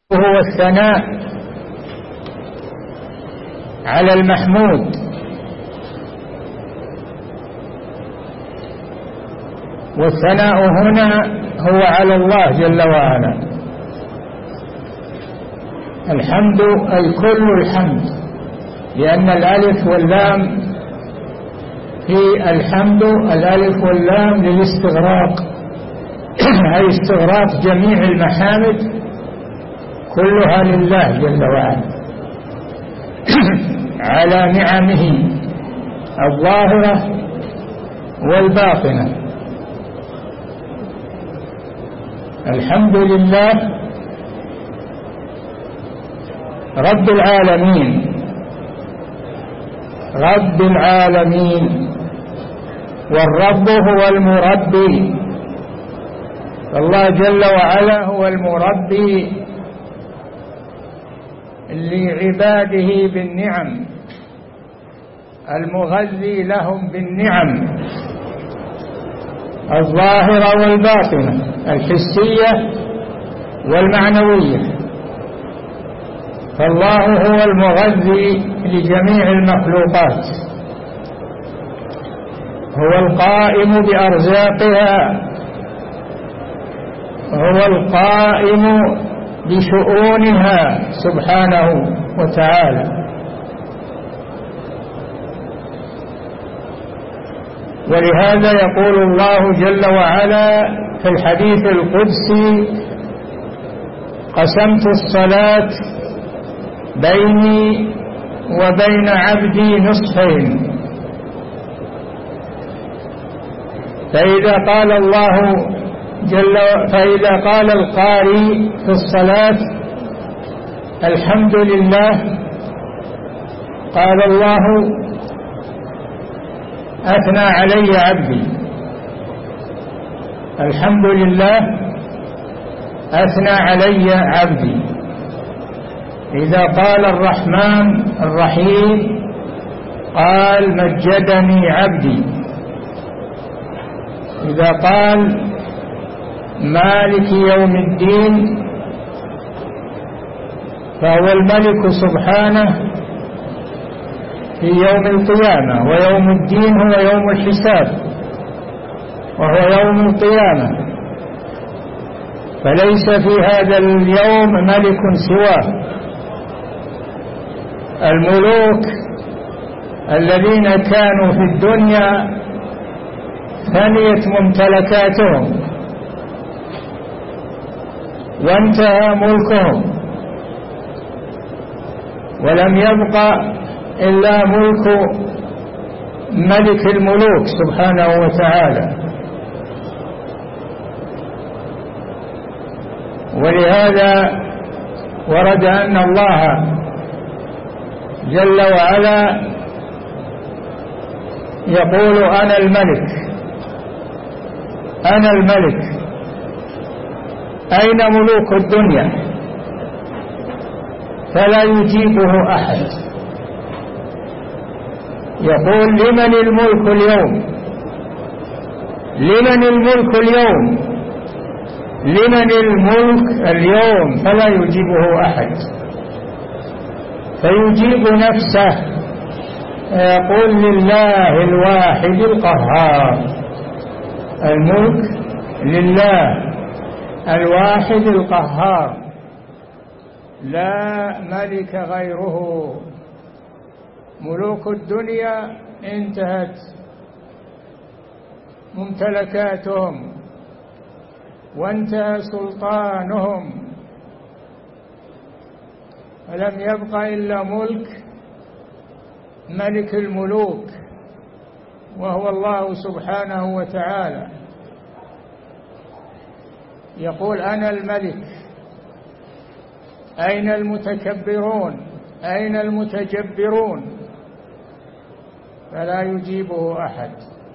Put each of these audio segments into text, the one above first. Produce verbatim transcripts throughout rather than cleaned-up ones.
هو الثناء على المحمود، والثناء هنا هو على الله جل وعلا. الحمد أي كل الحمد، لأن الألف واللام في الحمد الألف واللام للاستغراق أي استغراق جميع المحامد كلها لله جل وعلا على نعمه الظاهرة والباطنة. الحمد لله رب العالمين، رب العالمين، والرب هو المربي، الله جل وعلا هو المربي لعباده بالنعم، المغذي لهم بالنعم الظاهرة والباطنة، الحسية والمعنوية. فالله هو المغذي لجميع المخلوقات، هو القائم بأرزاقها، هو القائم بشؤونها سبحانه وتعالى. ولهذا يقول الله جل وعلا في الحديث القدسي: قسمت الصلاة بيني وبين عبدي نصفين. فإذا قال الله جل فإذا قال القارئ في الصلاة الحمد لله، قال الله: أثنى علي عبدي. الحمد لله أثنى علي عبدي. إذا قال الرحمن الرحيم قال: مجدني عبدي. إذا قال مالك يوم الدين فهو الملك سبحانه في يوم القيامة، ويوم الدين هو يوم الحساب وهو يوم القيامة، فليس في هذا اليوم ملك سواه. الملوك الذين كانوا في الدنيا فنيت ممتلكاتهم وانتهى ملكهم، ولم يبق إلا ملك ملك الملوك سبحانه وتعالى. ولهذا ورد أن الله جل وعلا يقول: أنا الملك، أنا الملك. أين ملوك الدنيا؟ فلا يجيبه أحد. يقول: لمن الملك اليوم؟ لمن الملك اليوم؟ لمن الملك اليوم؟ فلا يجيبه أحد، فيجيب نفسه يقول: لله الواحد القهار. الملك لله الواحد القهار، لا ملك غيره. ملوك الدنيا انتهت ممتلكاتهم وانتهى سلطانهم، فلم يبق إلا ملك ملك الملوك وهو الله سبحانه وتعالى. يقول: أنا الملك. أين المتكبرون؟ أين المتجبرون؟ فلا يجيبه أحد،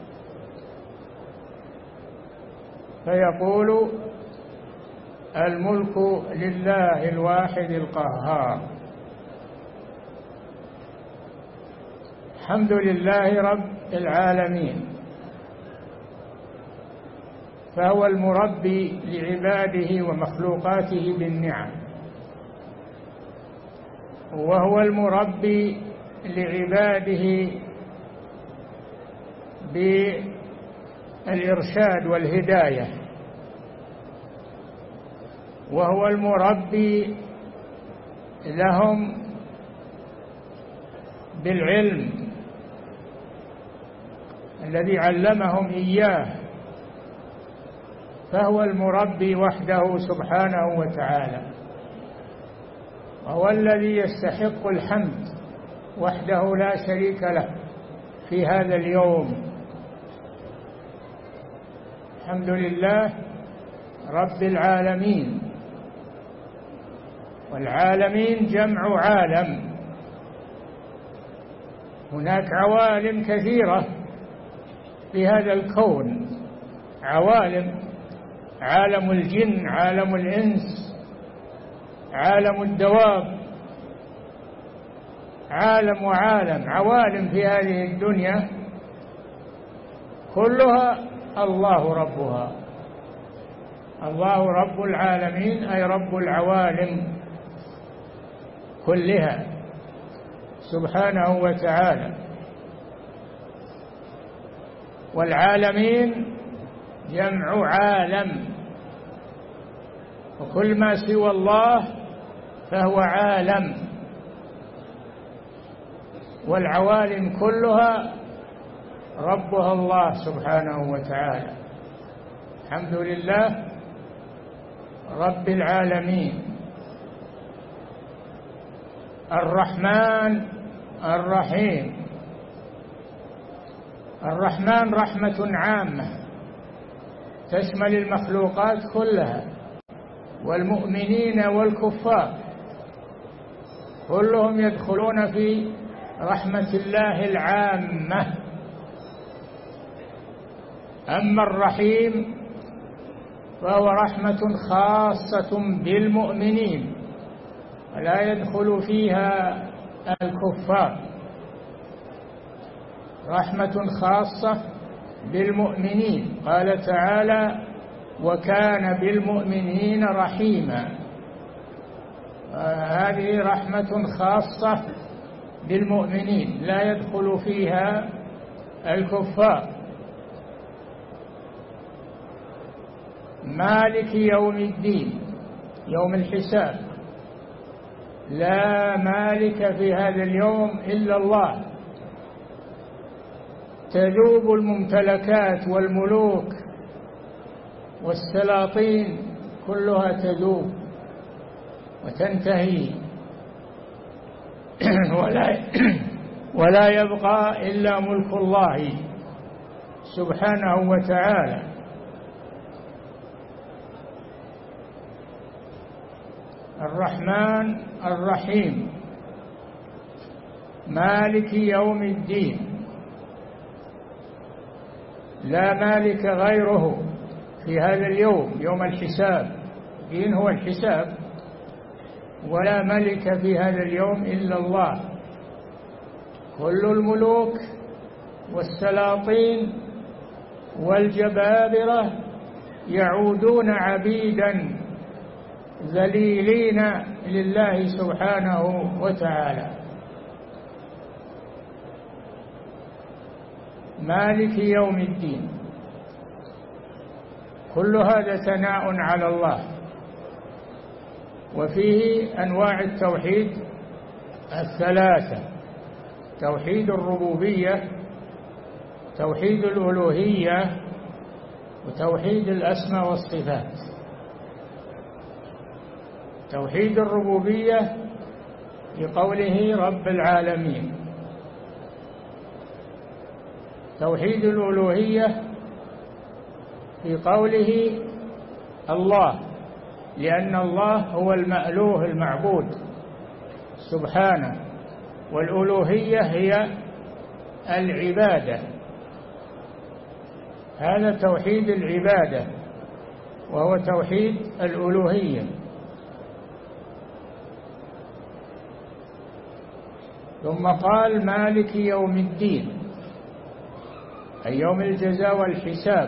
فيقول: الملك لله الواحد القهار. الحمد لله رب العالمين، فهو المربي لعباده ومخلوقاته بالنعم، وهو المربي لعباده بالإرشاد والهداية، وهو المربي لهم بالعلم الذي علمهم إياه، فهو المربي وحده سبحانه وتعالى، وهو الذي يستحق الحمد وحده لا شريك له في هذا اليوم. الحمد لله رب العالمين، والعالمين جمع عالم، هناك عوالم كثيرة في هذا الكون، عوالم: عالم الجن، عالم الإنس، عالم الدواب، عالم وعالم، عوالم في هذه الدنيا كلها الله ربها. الله رب العالمين أي رب العوالم كلها سبحانه وتعالى. والعالمين جمع عالم، وكل ما سوى الله فهو عالم، والعوالم كلها ربها الله سبحانه وتعالى. الحمد لله رب العالمين، الرحمن الرحيم. الرحمن رحمة عامة تشمل المخلوقات كلها، والمؤمنين والكفار كلهم يدخلون في رحمة الله العامة. أما الرحيم فهو رحمة خاصة بالمؤمنين، ولا يدخل فيها الكفار، رحمة خاصة بالمؤمنين. قال تعالى: وكان بالمؤمنين رحيما. هذه رحمة خاصة بالمؤمنين لا يدخل فيها الكفار. مالك يوم الدين، يوم الحساب، لا مالك في هذا اليوم إلا الله. تذوب الممتلكات والملوك والسلاطين كلها تذوب وتنتهي، ولا ولا يبقى إلا ملك الله سبحانه وتعالى. الرحمن الرحيم، مالك يوم الدين، لا مالك غيره في هذا اليوم، يوم الحساب. الدين هو الحساب، ولا ملك في هذا اليوم إلا الله. كل الملوك والسلاطين والجبابرة يعودون عبيدا ذليلين لله سبحانه وتعالى. مالك يوم الدين، كل هذا ثناء على الله، وفيه أنواع التوحيد الثلاثة: توحيد الربوبية، توحيد الألوهية، وتوحيد الأسماء والصفات. توحيد الربوبية بقوله رب العالمين، توحيد الألوهية في قوله الله، لأن الله هو المألوه المعبود سبحانه، والألوهية هي العبادة. هذا توحيد العبادة وهو توحيد الألوهية. ثم قال مالك يوم الدين، أي يوم الجزاء والحساب.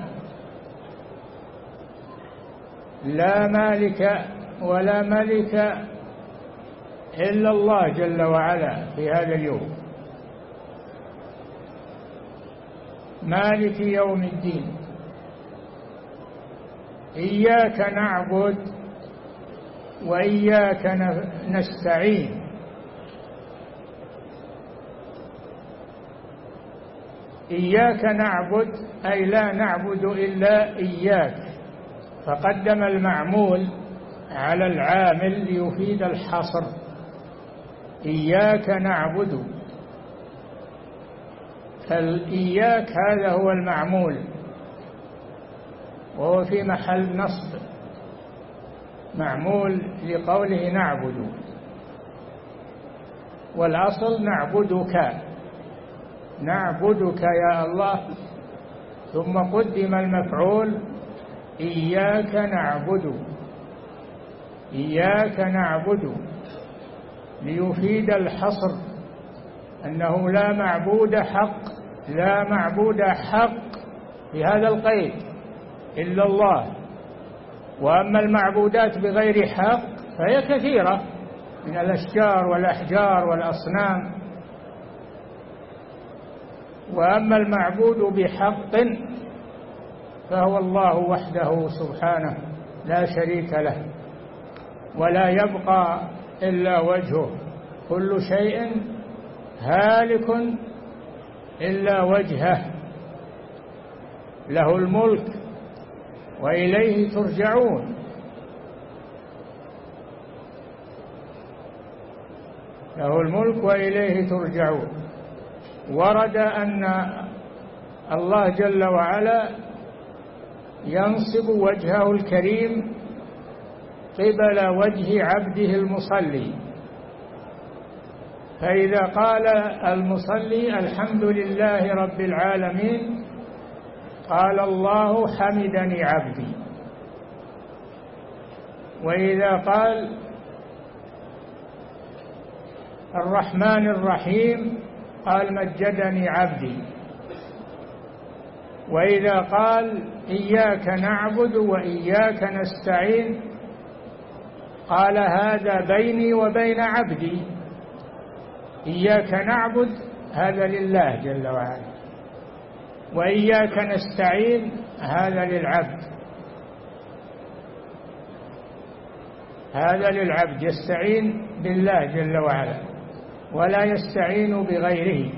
لا مالك ولا ملك إلا الله جل وعلا في هذا اليوم. مالك يوم الدين. إياك نعبد وإياك نستعين. إياك نعبد أي لا نعبد إلا إياك، فقدم المعمول على العامل ليفيد الحصر. إياك نعبد، فالإياك هذا هو المعمول وهو في محل نصب، معمول لقوله نعبد، والأصل نعبدك، نعبدك يا الله، ثم قدم المفعول إياك نعبد، إياك نعبد ليفيد الحصر أنه لا معبود حق، لا معبود حق في هذا القيد إلا الله. وأما المعبودات بغير حق فهي كثيرة من الأشجار والأحجار والأصنام، وأما المعبود بحق فهو الله وحده سبحانه لا شريك له، ولا يبقى إلا وجهه، كل شيء هالك إلا وجهه، له الملك وإليه ترجعون. له الملك وإليه ترجعون. ورد أن الله جل وعلا ينصب وجهه الكريم قبل وجه عبده المصلي، فإذا قال المصلي الحمد لله رب العالمين قال الله حمدني عبدي، وإذا قال الرحمن الرحيم قال مجدني عبدي، وإذا قال إياك نعبد وإياك نستعين قال هذا بيني وبين عبدي. إياك نعبد هذا لله جل وعلا، وإياك نستعين هذا للعبد، هذا للعبد يستعين بالله جل وعلا ولا يستعين بغيره.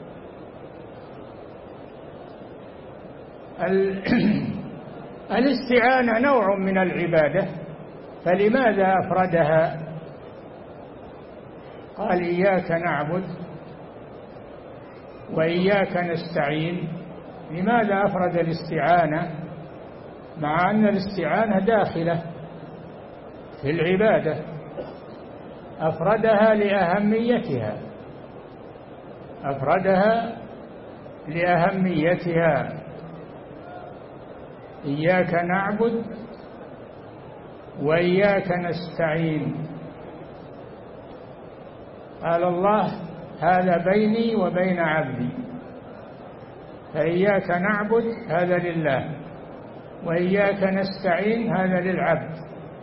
الاستعانة نوع من العبادة، فلماذا أفردها؟ قال إياك نعبد وإياك نستعين. لماذا أفرد الاستعانة مع أن الاستعانة داخلة في العبادة؟ أفردها لأهميتها، أفردها لأهميتها. إياك نعبد وإياك نستعين. قال الله هذا بيني وبين عبدي، فإياك نعبد هذا لله، وإياك نستعين هذا للعبد.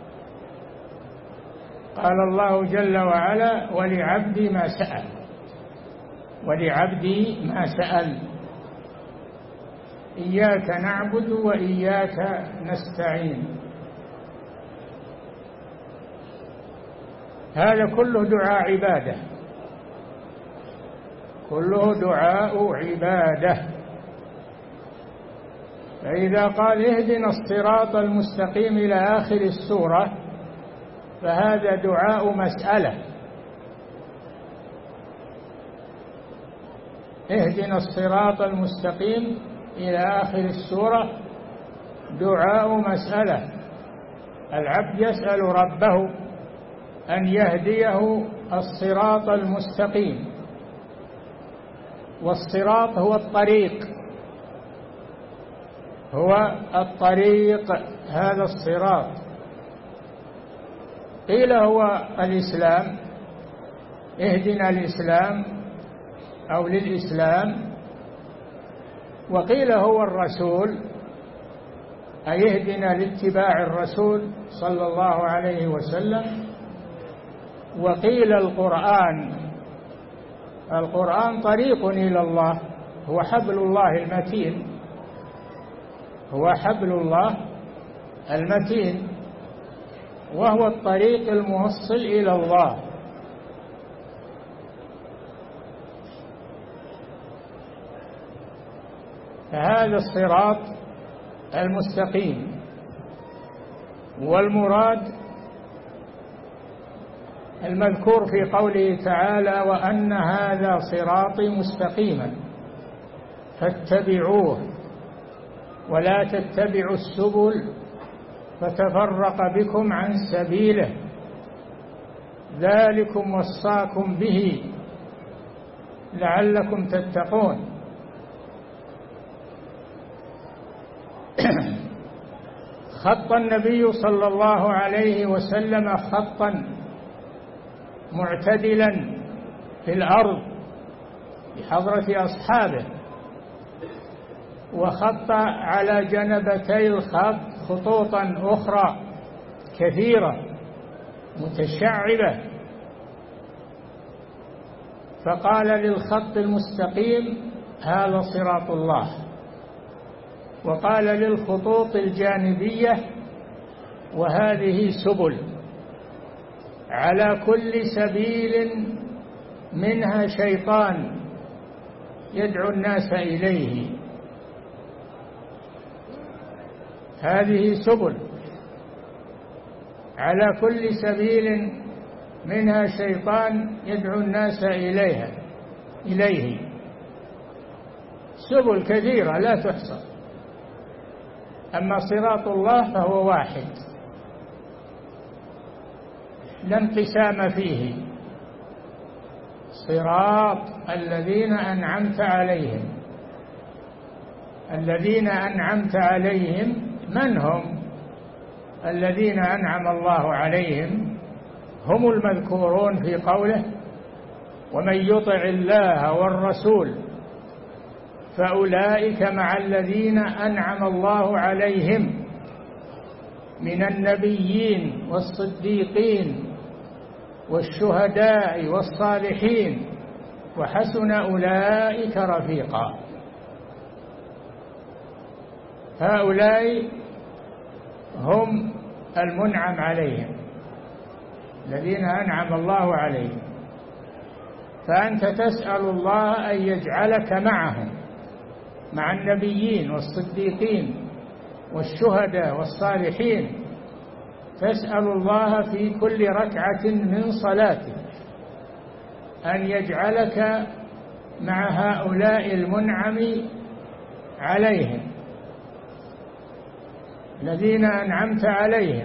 قال الله جل وعلا ولعبدي ما سأل، ولعبدي ما سأل. إياك نعبد وإياك نستعين، هذا كله دعاء عبادة، كله دعاء عبادة. فإذا قال اهدنا الصراط المستقيم إلى آخر السورة فهذا دعاء مسألة. اهدنا الصراط المستقيم إلى آخر السورة دعاء مسألة، العبد يسأل ربه أن يهديه الصراط المستقيم، والصراط هو الطريق، هو الطريق، هذا الصراط. قيل هو الإسلام، اهدنا الإسلام أو للإسلام، وقيل هو الرسول، أي اهدنا لاتباع الرسول صلى الله عليه وسلم، وقيل القرآن القرآن طريق إلى الله، هو حبل الله المتين، هو حبل الله المتين، وهو الطريق الموصل إلى الله. فهذا الصراط المستقيم. والمراد المذكور في قوله تعالى: وأن هذا صراطي مستقيما فاتبعوه ولا تتبعوا السبل فتفرق بكم عن سبيله ذلكم وصاكم به لعلكم تتقون. خط النبي صلى الله عليه وسلم خطا معتدلا في الأرض بحضرة أصحابه، وخط على جنبتي الخط خطوطا أخرى كثيرة متشعبة، فقال للخط المستقيم: هذا صراط الله. وقال للخطوط الجانبية: وهذه سبل. على كل سبيل منها شيطان يدعو الناس إليه. هذه سبل، على كل سبيل منها شيطان يدعو الناس إليها إليه. سبل كثيرة لا تحصى. أما صراط الله فهو واحد لا انقسام فيه. صراط الذين أنعمت عليهم. الذين أنعمت عليهم من هم؟ الذين أنعم الله عليهم هم المذكورون في قوله: ومن يطع الله والرسول فأولئك مع الذين أنعم الله عليهم من النبيين والصديقين والشهداء والصالحين وحسن أولئك رفيقا. هؤلاء هم المنعم عليهم، الذين أنعم الله عليهم. فأنت تسأل الله أن يجعلك معهم، مع النبيين والصديقين والشهداء والصالحين. تسأل الله في كل ركعة من صلاتك أن يجعلك مع هؤلاء المنعم عليهم، الذين أنعمت عليهم،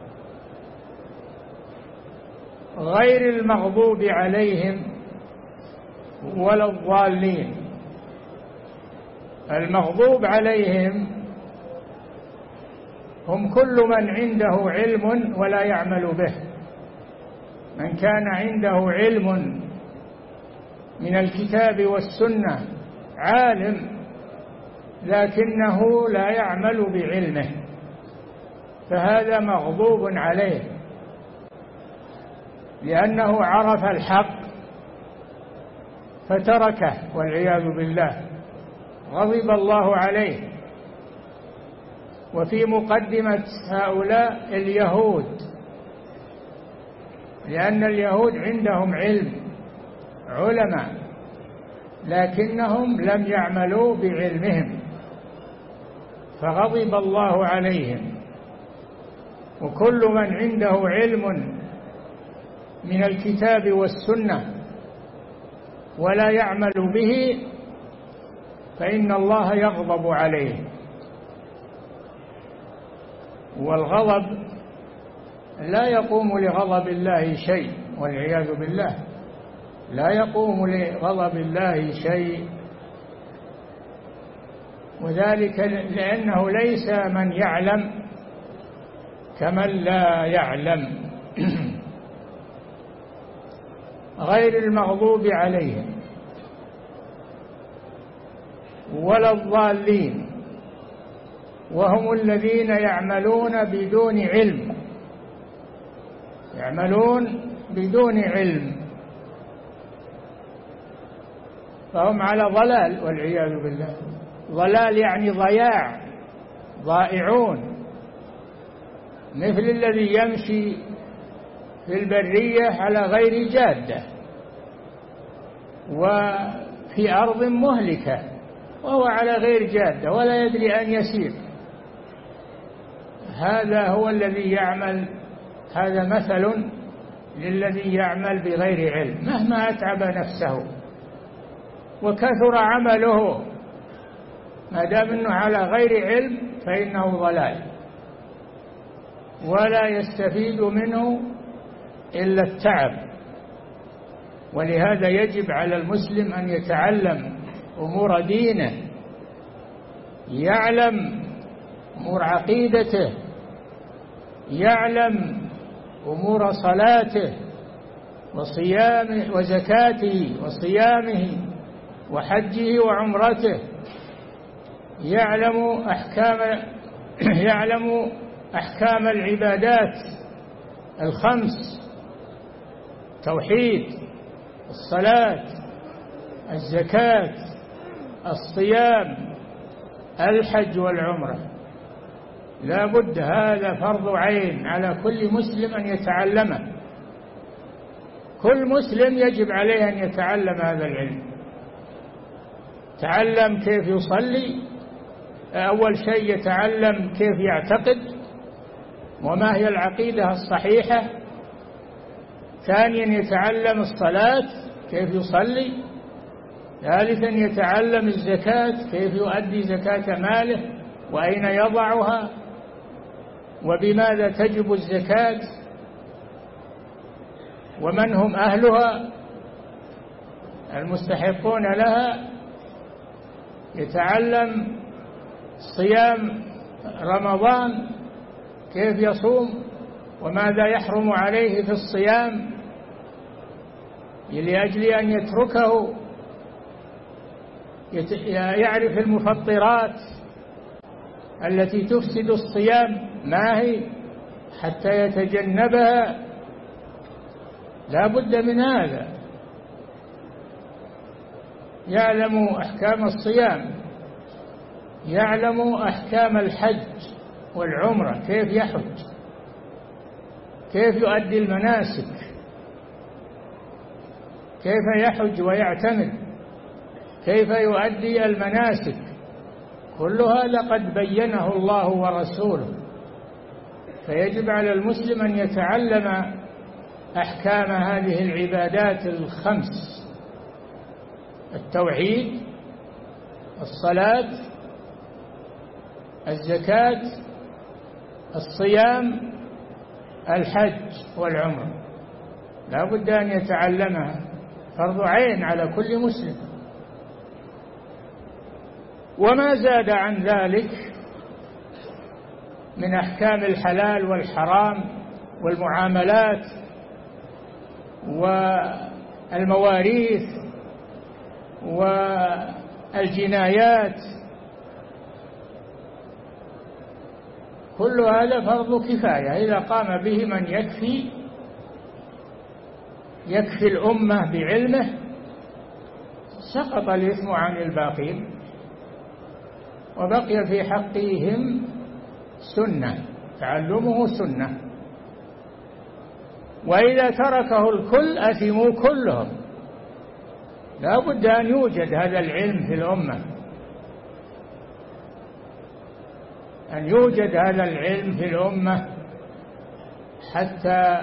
غير المغضوب عليهم ولا الضالين. المغضوب عليهم هم كل من عنده علم ولا يعمل به. من كان عنده علم من الكتاب والسنة، عالم لكنه لا يعمل بعلمه، فهذا مغضوب عليه، لأنه عرف الحق فتركه والعياذ بالله، غضب الله عليه. وفي مقدمة هؤلاء اليهود، لأن اليهود عندهم علم، علماء، لكنهم لم يعملوا بعلمهم فغضب الله عليهم. وكل من عنده علم من الكتاب والسنة ولا يعمل به فإن الله يغضب عليه. والغضب لا يقوم لغضب الله شيء، والعياذ بالله، لا يقوم لغضب الله شيء. وذلك لأنه ليس من يعلم كمن لا يعلم. غير المغضوب عليهم ولا الضالين، وهم الذين يعملون بدون علم، يعملون بدون علم، فهم على ضلال والعياذ بالله. ضلال يعني ضياع، ضائعون، مثل الذي يمشي في البرية على غير جادة وفي أرض مهلكة وهو على غير جادة ولا يدري أن يسير. هذا هو الذي يعمل، هذا مثل للذي يعمل بغير علم مهما أتعب نفسه وكثر عمله، ما دام أنه على غير علم فإنه ضلال ولا يستفيد منه إلا التعب. ولهذا يجب على المسلم أن يتعلم أمور دينه، يعلم أمور عقيدته، يعلم أمور صلاته وصيامه وزكاته وصيامه وحجه وعمرته، يعلم أحكام يعلم أحكام العبادات الخمس: توحيد، الصلاة، الزكاة، الصيام، الحج والعمرة. لا بد، هذا فرض عين على كل مسلم أن يتعلمه. كل مسلم يجب عليه أن يتعلم هذا العلم. تعلم كيف يصلي، أول شيء يتعلم كيف يعتقد وما هي العقيدة الصحيحة. ثانيا يتعلم الصلاة كيف يصلي. ثالثا يتعلم الزكاة كيف يؤدي زكاة ماله وأين يضعها وبماذا تجب الزكاة ومن هم أهلها المستحقون لها. يتعلم صيام رمضان كيف يصوم وماذا يحرم عليه في الصيام لأجل أن يتركه. يعرف المفطرات التي تفسد الصيام ما هي حتى يتجنبها. لا بد من هذا. يعلم أحكام الصيام، يعلم أحكام الحج والعمرة، كيف يحج، كيف يؤدي المناسك، كيف يحج ويعتمر، كيف يؤدي المناسك. كل هذا قد بينه الله ورسوله، فيجب على المسلم أن يتعلم أحكام هذه العبادات الخمس: التوحيد، الصلاة، الزكاة، الصيام، الحج والعمرة. لا بد أن يتعلمها، فرض عين على كل مسلم. وما زاد عن ذلك من أحكام الحلال والحرام والمعاملات والمواريث والجنايات، كل هذا فرض كفاية. إذا قام به من يكفي يكفي الأمة بعلمه سقط الإثم عن الباقين وبقي في حقهم سنة، تعلمه سنة. وإذا تركه الكل أثموا كلهم. لا بد أن يوجد هذا العلم في الأمة، أن يوجد هذا العلم في الأمة حتى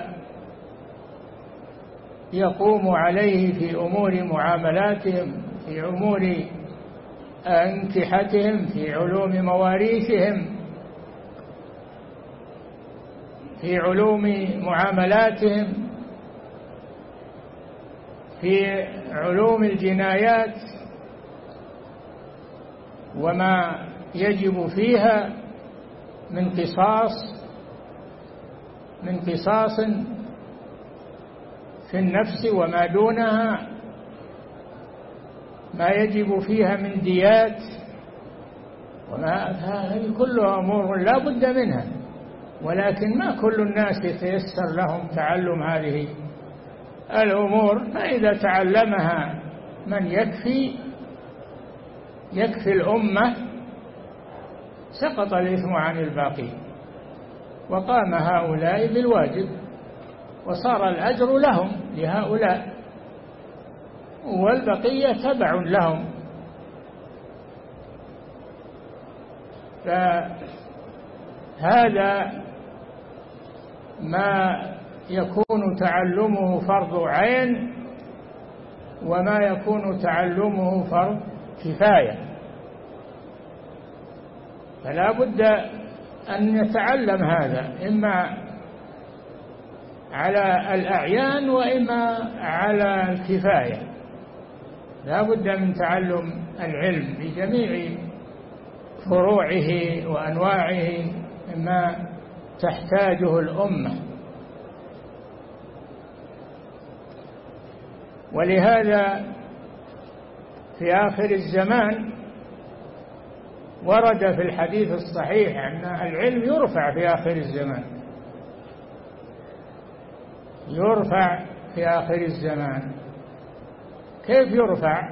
يقوموا عليه في أمور معاملاتهم، في أمور أنكحتهم، في علوم مواريثهم، في علوم معاملاتهم، في علوم الجنايات وما يجب فيها من قصاص من قصاص في النفس وما دونها، ما يجب فيها من ديات، وما هذه كلها أمور لا بد منها. ولكن ما كل الناس يتيسر لهم تعلم هذه الأمور، فإذا تعلمها من يكفي يكفي الأمة سقط الإثم عن الباقين، وقام هؤلاء بالواجب، وصار الأجر لهم لهؤلاء، والبقية تبع لهم. فهذا ما يكون تعلمه فرض عين، وما يكون تعلمه فرض كفاية. فلا بد أن يتعلم هذا إما على الأعيان وإما على الكفاية. لا بد من تعلم العلم بجميع فروعه وأنواعه مما تحتاجه الأمة. ولهذا في آخر الزمان ورد في الحديث الصحيح أن العلم يرفع في آخر الزمان، يرفع في آخر الزمان. كيف يرفع؟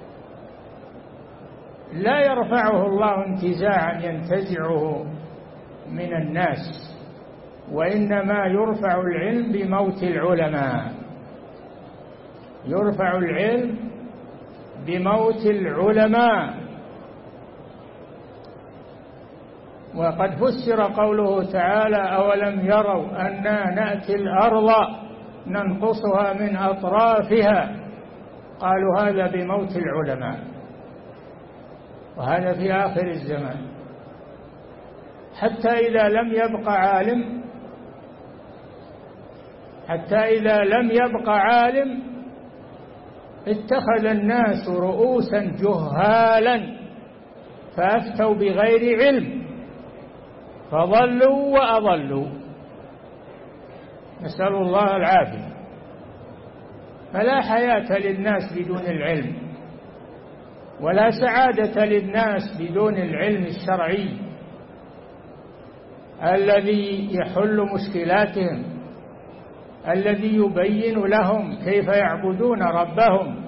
لا يرفعه الله انتزاعا ينتزعه من الناس، وإنما يرفع العلم بموت العلماء، يرفع العلم بموت العلماء. وقد فسر قوله تعالى: أولم يروا أنا نأتي الأرض ننقصها من أطرافها، قالوا هذا بموت العلماء، وهذا في آخر الزمان. حتى إذا لم يبق عالم حتى إذا لم يبق عالم اتخذ الناس رؤوسا جهالا فأفتوا بغير علم فضلوا وأضلوا، نسأل الله العافية. فلا حياة للناس بدون العلم، ولا سعادة للناس بدون العلم الشرعي الذي يحل مشكلاتهم، الذي يبين لهم كيف يعبدون ربهم،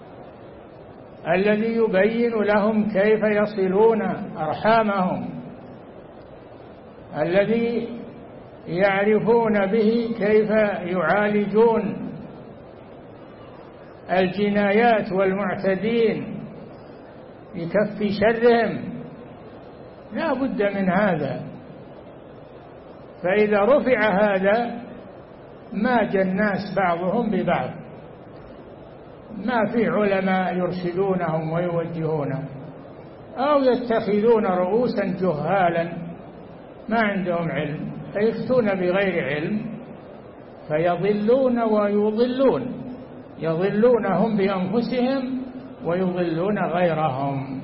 الذي يبين لهم كيف يصلون أرحامهم، الذي يعرفون به كيف يعالجون الجنايات والمعتدين لكف شرهم. لا بد من هذا. فإذا رفع هذا ماج الناس بعضهم ببعض، ما في علماء يرشدونهم ويوجهونهم، أو يتخذون رؤوسا جهالا ما عندهم علم فيفتون بغير علم فيضلون ويضلون، يضلونهم بأنفسهم ويضلون غيرهم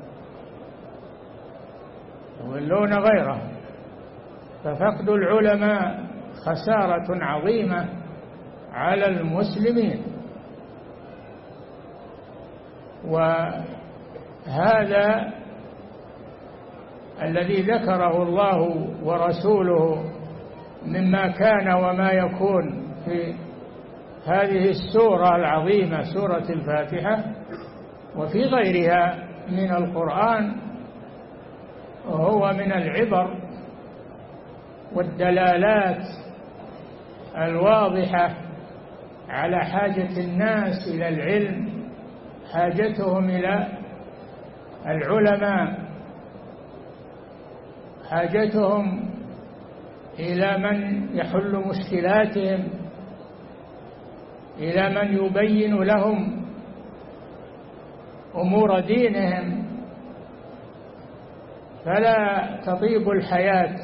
يضلون غيرهم ففقد العلماء خسارة عظيمة على المسلمين. وهذا الذي ذكره الله ورسوله مما كان وما يكون في هذه السورة العظيمة سورة الفاتحة وفي غيرها من القرآن، وهو من العبر والدلالات الواضحة على حاجة الناس إلى العلم، حاجتهم إلى العلماء، حاجتهم إلى من يحل مشكلاتهم، إلى من يبين لهم أمور دينهم. فلا تطيب الحياة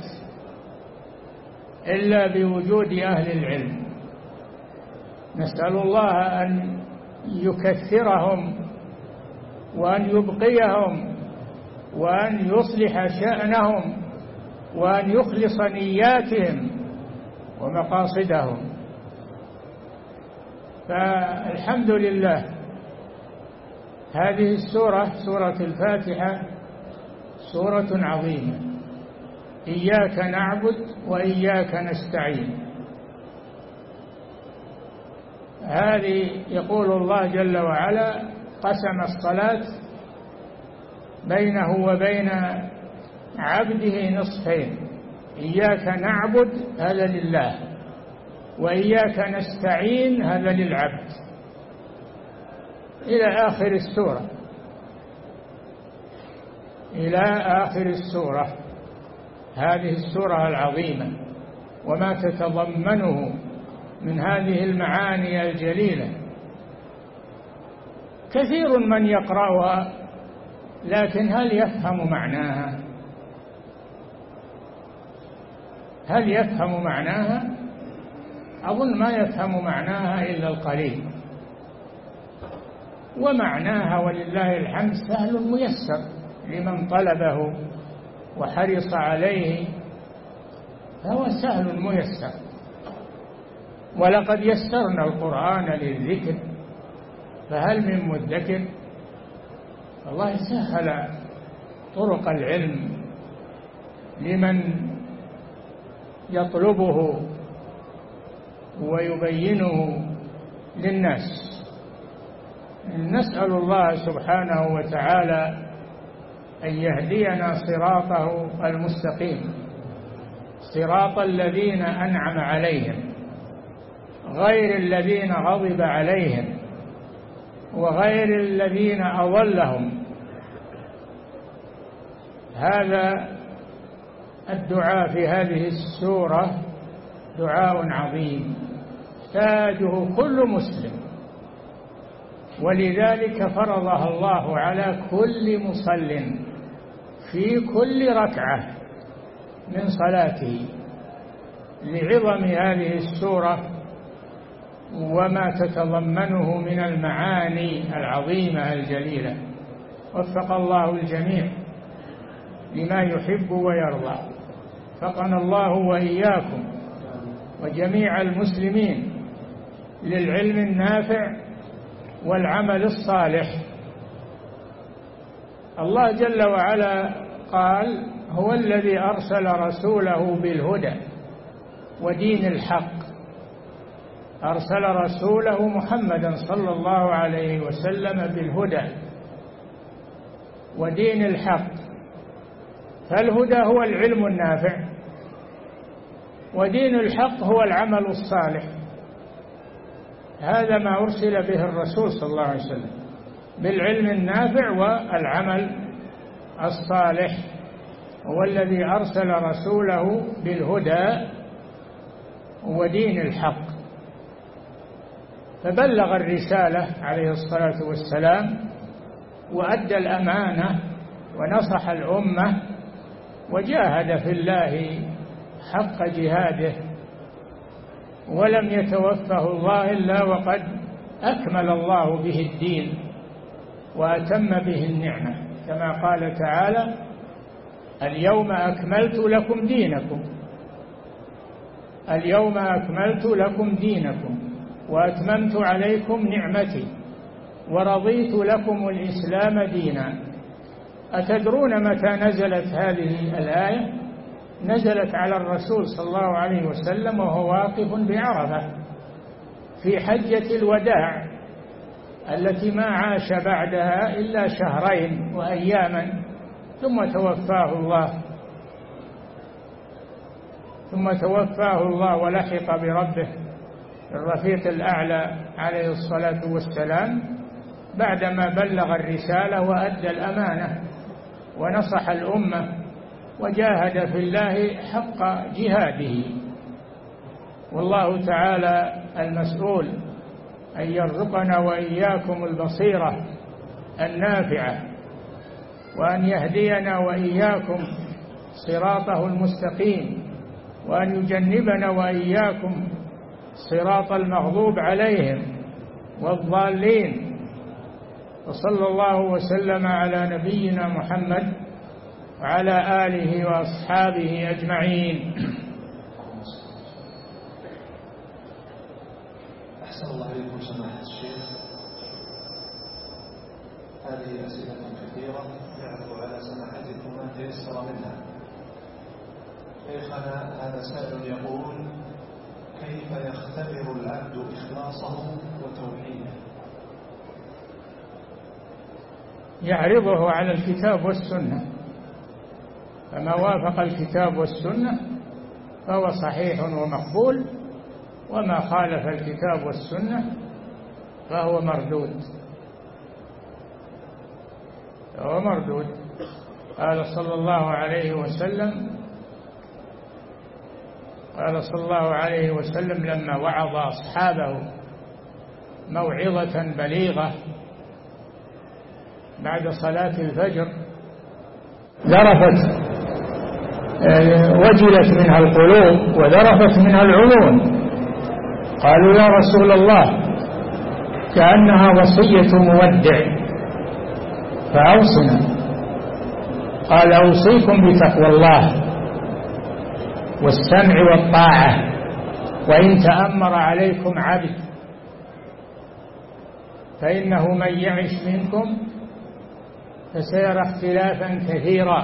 إلا بوجود أهل العلم. نسأل الله أن يكثرهم وأن يبقيهم وأن يصلح شأنهم وأن يخلص نياتهم ومقاصدهم. فالحمد لله، هذه السورة سورة الفاتحة سورة عظيمة، إياك نعبد وإياك نستعين. هذه يقول الله جل وعلا قسم الصلاة بينه وبين عبده نصفين، إياك نعبد هذا لله، وإياك نستعين هذا للعبد، إلى آخر السورة، إلى آخر السورة. هذه السورة العظيمة وما تتضمنه من هذه المعاني الجليلة، كثير من يقرأها لكن هل يفهم معناها؟ هل يفهم معناها؟ أظن ما يفهم معناها إلا القليل، ومعناها ولله الحمد سهل ميسر لمن طلبه وحرص عليه، فهو سهل ميسر. ولقد يسرنا القرآن للذكر فهل من مدكر. الله سهل طرق العلم لمن يطلبه ويبينه للناس. نسأل الله سبحانه وتعالى أن يهدينا صراطه المستقيم، صراط الذين أنعم عليهم غير الذين غضب عليهم وغير الذين أضلهم. هذا الدعاء في هذه السورة دعاء عظيم يحتاجه كل مسلم، ولذلك فرضها الله على كل مصل في كل ركعة من صلاته، لعظم هذه السورة وما تتضمنه من المعاني العظيمة الجليلة. وفق الله الجميع لما يحب ويرضى. وفقنا الله وإياكم وجميع المسلمين للعلم النافع والعمل الصالح. الله جل وعلا قال: هو الذي أرسل رسوله بالهدى ودين الحق. أرسل رسوله محمدا صلى الله عليه وسلم بالهدى ودين الحق. فالهدى هو العلم النافع، ودين الحق هو العمل الصالح. هذا ما أرسل به الرسول صلى الله عليه وسلم، بالعلم النافع والعمل الصالح. هو الذي أرسل رسوله بالهدى ودين الحق، فبلغ الرسالة عليه الصلاة والسلام وأدى الأمانة ونصح الأمة وجاهد في الله حق جهاده، ولم يتوفه الله إلا وقد أكمل الله به الدين وأتم به النعمة، كما قال تعالى: اليوم أكملت لكم دينكم اليوم أكملت لكم دينكم وأتممت عليكم نعمتي ورضيت لكم الإسلام دينا. أتدرون متى نزلت هذه الآية؟ نزلت على الرسول صلى الله عليه وسلم وهو واقف بعرفة في حجة الوداع التي ما عاش بعدها إلا شهرين وأياما، ثم توفاه الله ثم توفاه الله ولحق بربه الرفيق الأعلى عليه الصلاة والسلام، بعدما بلغ الرسالة وأدى الأمانة ونصح الأمة وجاهد في الله حق جهاده. والله تعالى المسؤول أن يرزقنا وإياكم البصيرة النافعة، وأن يهدينا وإياكم صراطه المستقيم، وأن يجنبنا وإياكم صراط المغضوب عليهم والضالين. وصلى الله وسلم على نبينا محمد وعلى آله وأصحابه أجمعين. أحسن الله إليكم سماحة الشيخ. هذه أسئلة كثيرة يعرض على سماحتكم ما تيسر منها. شيخنا هذا سائل يقول: كيف يختبر العبد إخلاصه يعرضه على الكتاب والسنة، فما وافق الكتاب والسنة فهو صحيح ومقبول، وما خالف الكتاب والسنة فهو مردود فهو مردود. قال صلى الله عليه وسلم قال صلى الله عليه وسلم لما وعظ أصحابه موعظة بليغة بعد صلاة الفجر ذرفت وجلت منها القلوب وذرفت منها العيون. قالوا يا رسول الله كأنها وصية مودع فأوصنا. قال أوصيكم بتقوى الله والسمع والطاعة وإن تأمر عليكم عبد، فإنه من يعش منكم فسيرى اختلافا كثيرا،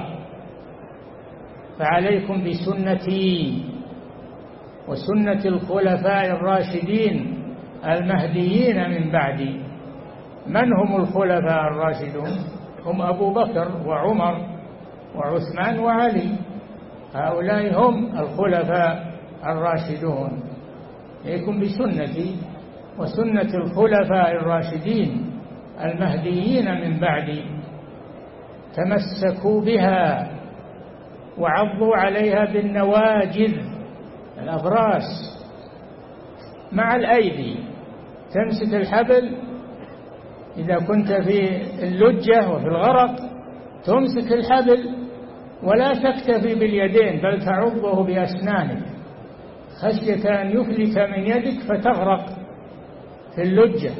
فعليكم بسنتي وسنة الخلفاء الراشدين المهديين من بعدي. من هم الخلفاء الراشدون؟ هم أبو بكر وعمر وعثمان وعلي، هؤلاء هم الخلفاء الراشدون. عليكم بسنتي وسنة الخلفاء الراشدين المهديين من بعدي، تمسكوا بها وعضوا عليها بالنواجذ الأضراس مع الأيدي. تمسك الحبل إذا كنت في اللجة وفي الغرق، تمسك الحبل ولا تكتفي باليدين بل تعضه بأسنانك خشية أن يفلت من يدك فتغرق في اللجة.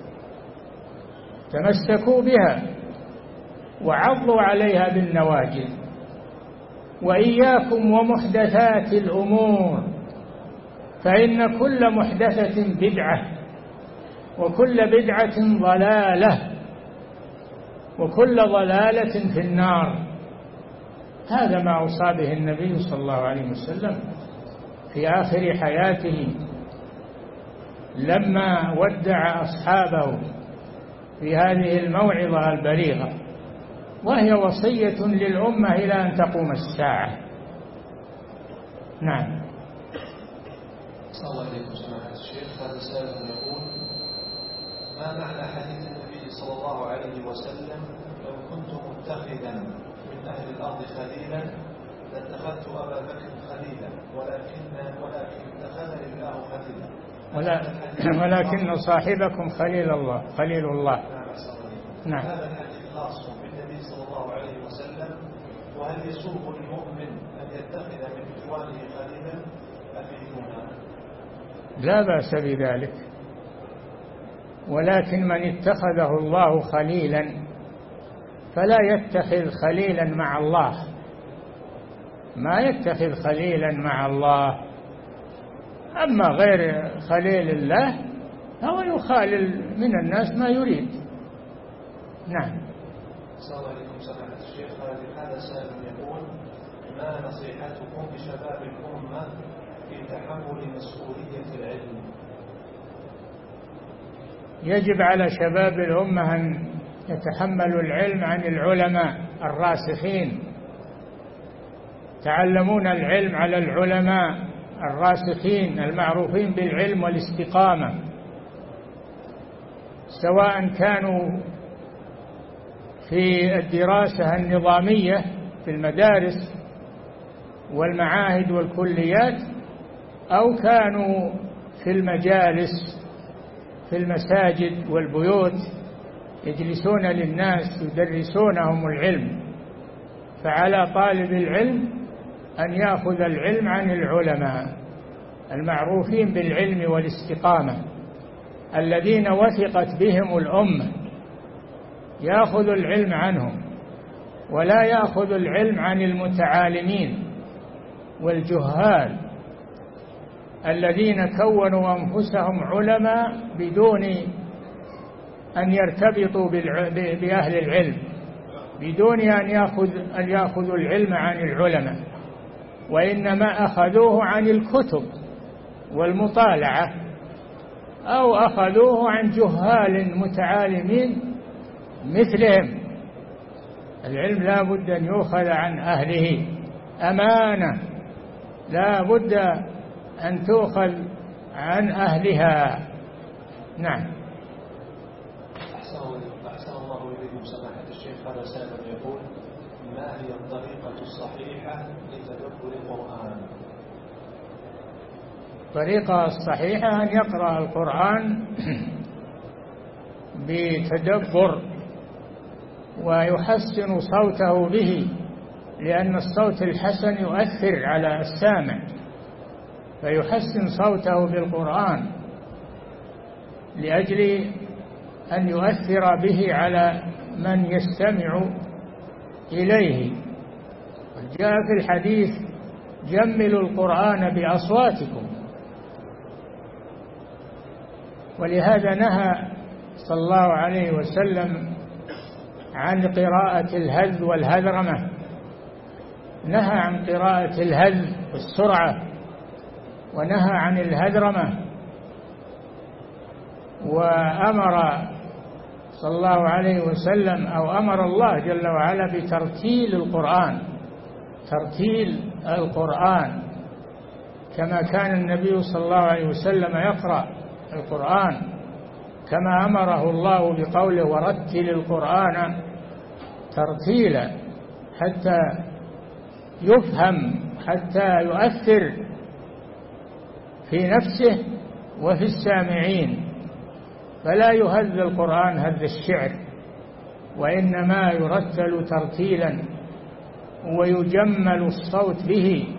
تمسكوا بها وعضوا عليها بالنواجذ. وإياكم ومحدثات الأمور فإن كل محدثة بدعة وكل بدعة ضلالة وكل ضلالة في النار. هذا ما أوصى به النبي صلى الله عليه وسلم في آخر حياته لما ودع أصحابه في هذه الموعظة البليغة، وهي وصية للأمة إلى أن تقوم الساعة. نعم. صلى الله عليه وسلم. الشيخ هذا سائل يقول: ما معنى حديث النبي صلى الله عليه وسلم: لو كنت متخذا من أهل الأرض خليلا لاتخذت أبا بكر خليلا ولكن ولكن اتخذني الله خليلا ولا ولكن صاحبكم خليل الله خليل الله. نعم. هذا الحديث خاص بالنبي صلى الله عليه وسلم، وهل يسوغ للمؤمن أن يتخذ من إخوانه خليلا أفيدونا؟ لا بأس بذلك، ولكن من اتخذه الله خليلا فلا يتخذ خليلا مع الله، ما يتخذ خليلا مع الله. أما غير خليل الله هو يخالل من الناس ما يريد. نعم. صلى الله عليه وسلم. الشيخ هذا سائل يقول: ما نصيحتكم لشباب الأمة في تحمل مسؤولية العلم؟ يجب على شباب الأمة أن يتحملوا العلم عن العلماء الراسخين، تعلمون العلم على العلماء الراسخين المعروفين بالعلم والاستقامة، سواء كانوا في الدراسة النظامية في المدارس والمعاهد والكليات، أو كانوا في المجالس في المساجد والبيوت يجلسون للناس يدرسونهم العلم. فعلى طالب العلم أن يأخذ العلم عن العلماء المعروفين بالعلم والاستقامة الذين وثقت بهم الأمة، يأخذ العلم عنهم ولا يأخذ العلم عن المتعالمين والجهال الذين كونوا أنفسهم علماء بدون أن يرتبطوا بأهل العلم، بدون أن يأخذ أن يأخذوا العلم عن العلماء، وإنما أخذوه عن الكتب والمطالعة، أو أخذوه عن جهال متعالمين مثلهم العلم لا بد أن يؤخذ عن أهله أمانة، لا بد أن تؤخذ عن أهلها. نعم. أحسن الله إليكم سماحة الشيخ. هذا سائل يقول: ما هي الطريقة الصحيحة لتدبر القرآن؟ الطريقة الصحيحة أن يقرأ القرآن بتدبر ويحسن صوته به، لأن الصوت الحسن يؤثر على السامع، فيحسن صوته بالقرآن لأجل أن يؤثر به على من يستمع إليه. جاء في الحديث: جملوا القرآن بأصواتكم. ولهذا نهى صلى الله عليه وسلم عن قراءة الهذ والهذرمة، نهى عن قراءة الهذ والسرعة، ونهى عن الهذرمة، وأمر صلى الله عليه وسلم أو أمر الله جل وعلا بترتيل القرآن، ترتيل القرآن كما كان النبي صلى الله عليه وسلم يقرأ القرآن، كما أمره الله بقوله: ورتل القرآن ترتيلا، حتى يفهم، حتى يؤثر في نفسه وفي السامعين، فلا يهذ القرآن هذ الشعر، وإنما يرتل ترتيلا ويجمل الصوت به.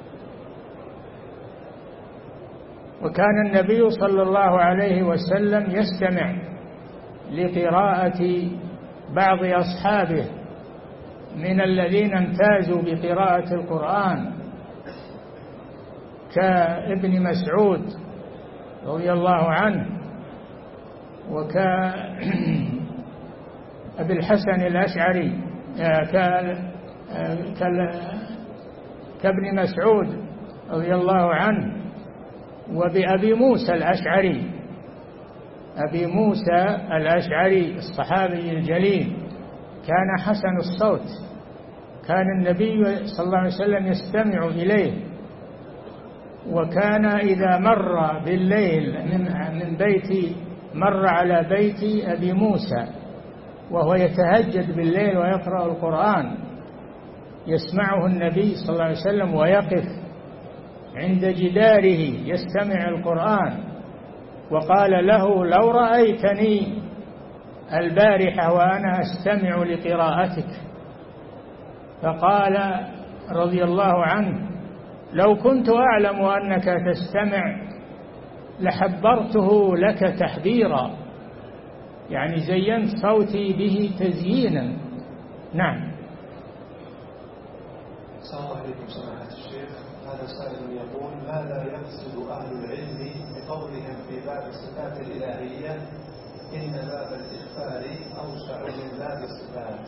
وكان النبي صلى الله عليه وسلم يستمع لقراءة بعض أصحابه من الذين امتازوا بقراءة القرآن، كابن مسعود رضي الله عنه، وكأبي الحسن الأشعري، كابن مسعود رضي الله عنه، وبأبي موسى الأشعري، أبي موسى الأشعري الصحابي الجليل كان حسن الصوت، كان النبي صلى الله عليه وسلم يستمع إليه، وكان إذا مر بالليل من بيت مر على بيت أبي موسى وهو يتهجد بالليل ويقرأ القرآن، يسمعه النبي صلى الله عليه وسلم ويقف عند جداره يستمع القرآن، وقال له: لو رأيتني البارحة وأنا أستمع لقراءتك. فقال رضي الله عنه: لو كنت أعلم أنك تستمع لحبرته لك تحبيرا، يعني زينت صوتي به تزيينا. نعم. السلام عليكم سماحة الشيخ. هذا سائل يقول: ماذا يقصد أهل العلم بقولهم في باب الصفات الإلهية إن باب الإخبار أوسع من باب الصفات؟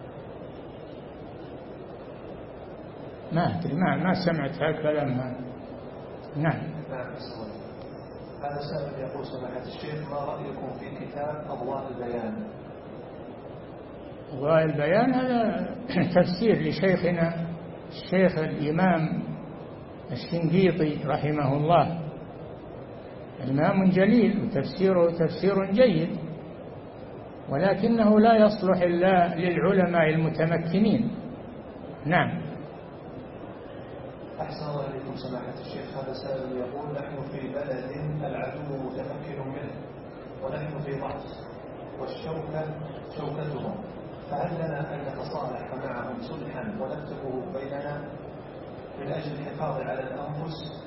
ما أدري، ما ما سمعت هالكلام هذا. نعم. نعم. هذا سائل يقول: سماحة الشيخ، ما رأيكم في كتاب أضواء البيان؟ أضواء البيان هذا تفسير لشيخنا الشيخ الإمام الشنقيطي رحمه الله، إمام جليل وتفسيره تفسير جيد، ولكنه لا يصلح إلا للعلماء المتمكنين. نعم. أحسن الله إليكم سماحة الشيخ. هذا سائل يقول: نحن في بلد العدو متمكن منه ونحن في ضعف والشوكة شوكتهم، فهل لنا أن نتصالح معهم صلحا ونكتبه بيننا من أجل الحفاظ على الأنفس؟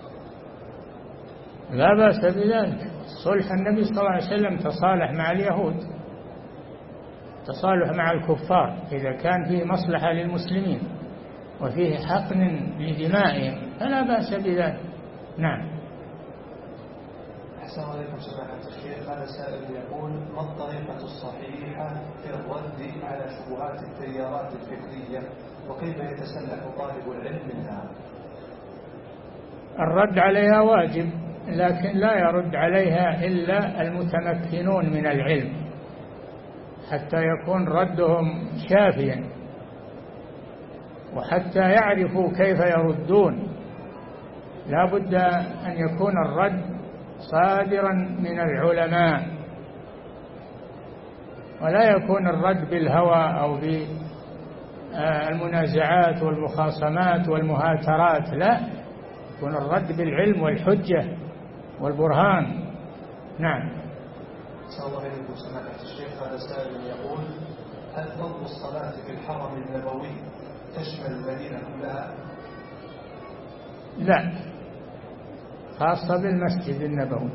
لا بأس بذلك. صلح النبي صلى الله عليه وسلم تصالح مع اليهود، تصالح مع الكفار إذا كان فيه مصلحة للمسلمين وفيه حقن لدمائهم فلا بأس بذلك. نعم. أحسن عليكم سماحة الشيخ. هذا سائل يقول: ما الطريقة الصحيحة في الرد على شبهات التيارات الفكرية وكيف يتسلح طالب العلم منها؟ الرد عليها واجب، لكن لا يرد عليها إلا المتمكنون من العلم حتى يكون ردهم شافيا وحتى يعرفوا كيف يردون لا بد أن يكون الرد صادرا من العلماء، ولا يكون الرد بالهوى أو بالمنازعات والمخاصمات والمهاترات، لا، يكون الرد بالعلم والحجة والبرهان. نعم. صلى الله عليه وسلم. الشيخ هذا سائل يقول: هل فضل الصلاة في الحرم النبوي تشمل المدينة كلها؟ لا، خاصة بالمسجد النبوي،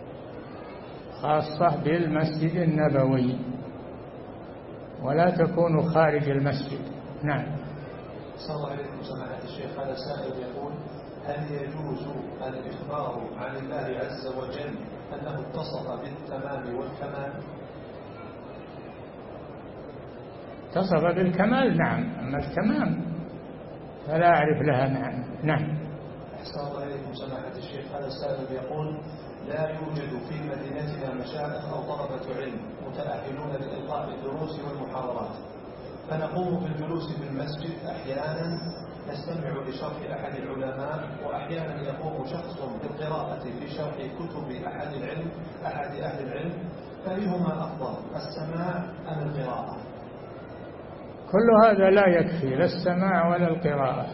خاصة بالمسجد النبوي، ولا تكون خارج المسجد. نعم. صلى الله عليه وسلم. الشيخ هذا سائل يقول: هل يجوز الإخبار عن الله عز وجل أنه اتصف بالتمام والكمال؟ اتصف بالكمال، نعم، أما التمام فلا أعرف لها معنى. نعم. أحسن الله إليكم سماحة الشيخ. هذا السائل يقول: لا يوجد في مدينتنا مشايخ أو طلبة علم متأهلون لإلقاء الدروس والمحاضرات، فنقوم في الجلوس في المسجد، أحيانا نستمع لشرح أحد العلماء، وأحيانا يقوم شخص بالقراءة في شرح كتب أحد العلم أحد أهل العلم، فأيهما أفضل، السماع أم القراءة؟ كل هذا لا يكفي، لا السماع ولا القراءة،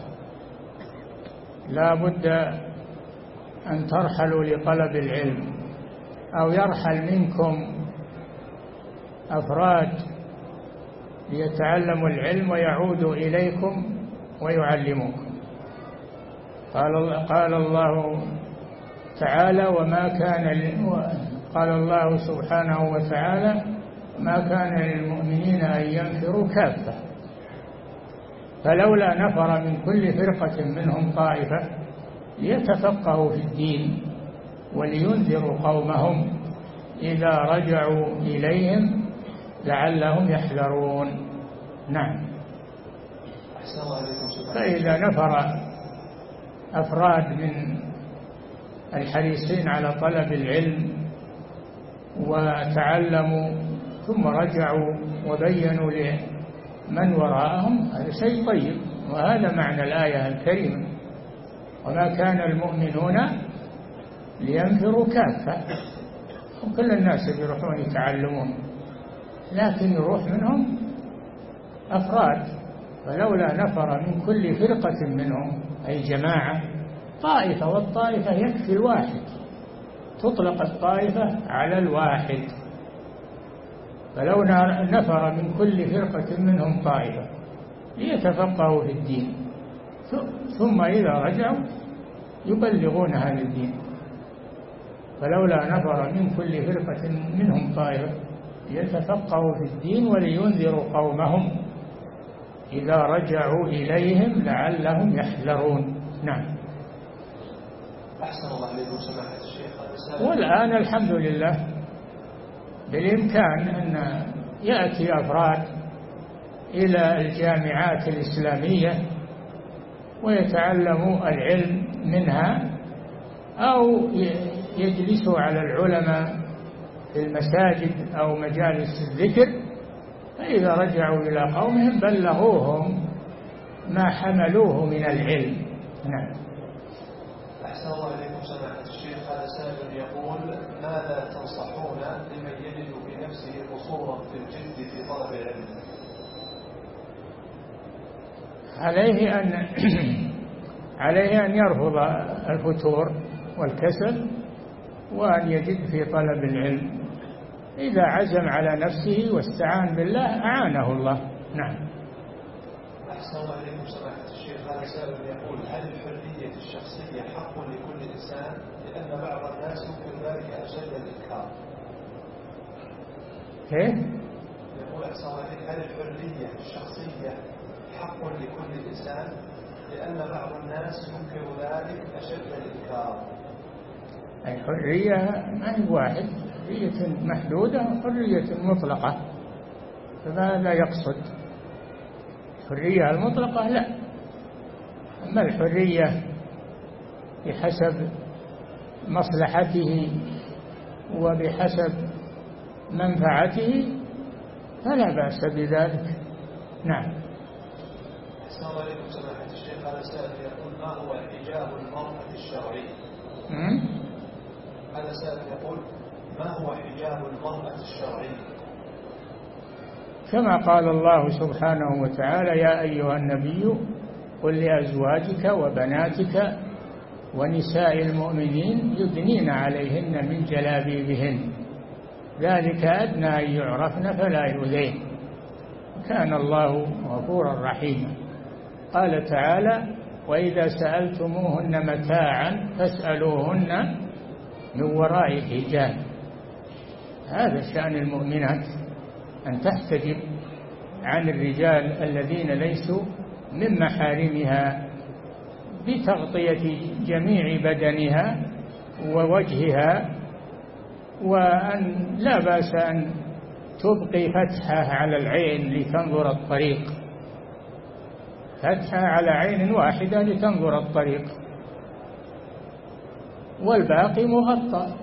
لا بد أن ترحلوا لطلب العلم، أو يرحل منكم أفراد ليتعلموا العلم ويعودوا إليكم ويعلموكم. قال قال الله تعالى: وما كان قال الله سبحانه وتعالى: ما كان للمؤمنين أن ينفروا كافة، فلولا نفر من كل فرقة منهم طائفة ليتفقهوا في الدين ولينذروا قومهم إذا رجعوا إليهم لعلهم يحذرون. نعم. فإذا نفر أفراد من الحريصين على طلب العلم وتعلموا ثم رجعوا وبينوا لمن وراءهم، هذا شيء طيب، وهذا معنى الآية الكريمة: وما كان المؤمنون لينفروا كافة. وكل الناس يروحون يتعلمون، لكن يروح منهم أفراد، فلولا نفر من كل فرقة منهم أي جماعة طائفة، والطائفة يكفي الواحد، تطلق الطائفة على الواحد، فلو نفر من كل فرقة منهم طائفة ليتفقهوا في الدين ثم إذا رجعوا يبلغون هذا الدين، فلولا نفر من كل فرقة منهم طائفة ليتفقهوا في الدين ولينذروا قومهم إذا رجعوا إليهم لعلهم يحذرون. نعم. أحسن الله عليكم سماحة الشيخ. والآن الحمد لله بالإمكان أن يأتي أفراد إلى الجامعات الإسلامية ويتعلموا العلم منها، أو يجلسوا على العلماء في المساجد أو مجالس الذكر، فإذا رجعوا إلى قومهم بلغوهم ما حملوه من العلم. نعم. أحسن الله إليكم سماحة الشيخ. هذا سائل يقول: ماذا تنصحون لمن يجد في نفسه قصورا في الجد في طلب العلم؟ عليه أن عليه أن يرفض الفتور والكسل، وأن يجد في طلب العلم. إذا عزم على نفسه واستعان بالله أعانه الله. نعم. أحسن الله إليكم سماحة الشيخ. هذا سائل يقول: هل الحرية الشخصية حق لكل إنسان؟ لأن بعض الناس يمكن ذلك أشد الإنكار. كيف؟ يقول أحسن الله إليك: هل الحرية الشخصية حق لكل إنسان؟ لأن بعض الناس ينكر ذلك أشد الإنكار. الحرية ما هي واحد، حرية محدودة وحرية مطلقة، فماذا يقصد؟ الحرية المطلقة لا، أما الحرية بحسب مصلحته وبحسب منفعته فلا بأس بذلك. نعم. السلام عليكم سماحة الشيخ. هذا سائل يقول ما هو حجاب المرأة الشرعي؟ هذا سائل يقول ما هو حجاب المرأة الشرعي؟ كما قال الله سبحانه وتعالى يا أيها النبي قل لأزواجك وبناتك ونساء المؤمنين يدنين عليهن من جلابيبهن ذلك أدنى أن يعرفن فلا يؤذين كان الله غفورا رحيما. قال تعالى وإذا سألتموهن متاعا فاسألوهن من وراء حجاب. هذا شأن المؤمنات أن تحتجب عن الرجال الذين ليسوا من محارمها بتغطية جميع بدنها ووجهها، وأن لا بأس أن تبقي فتحة على العين لتنظر الطريق، فتحة على عين واحدة لتنظر الطريق والباقي مغطى.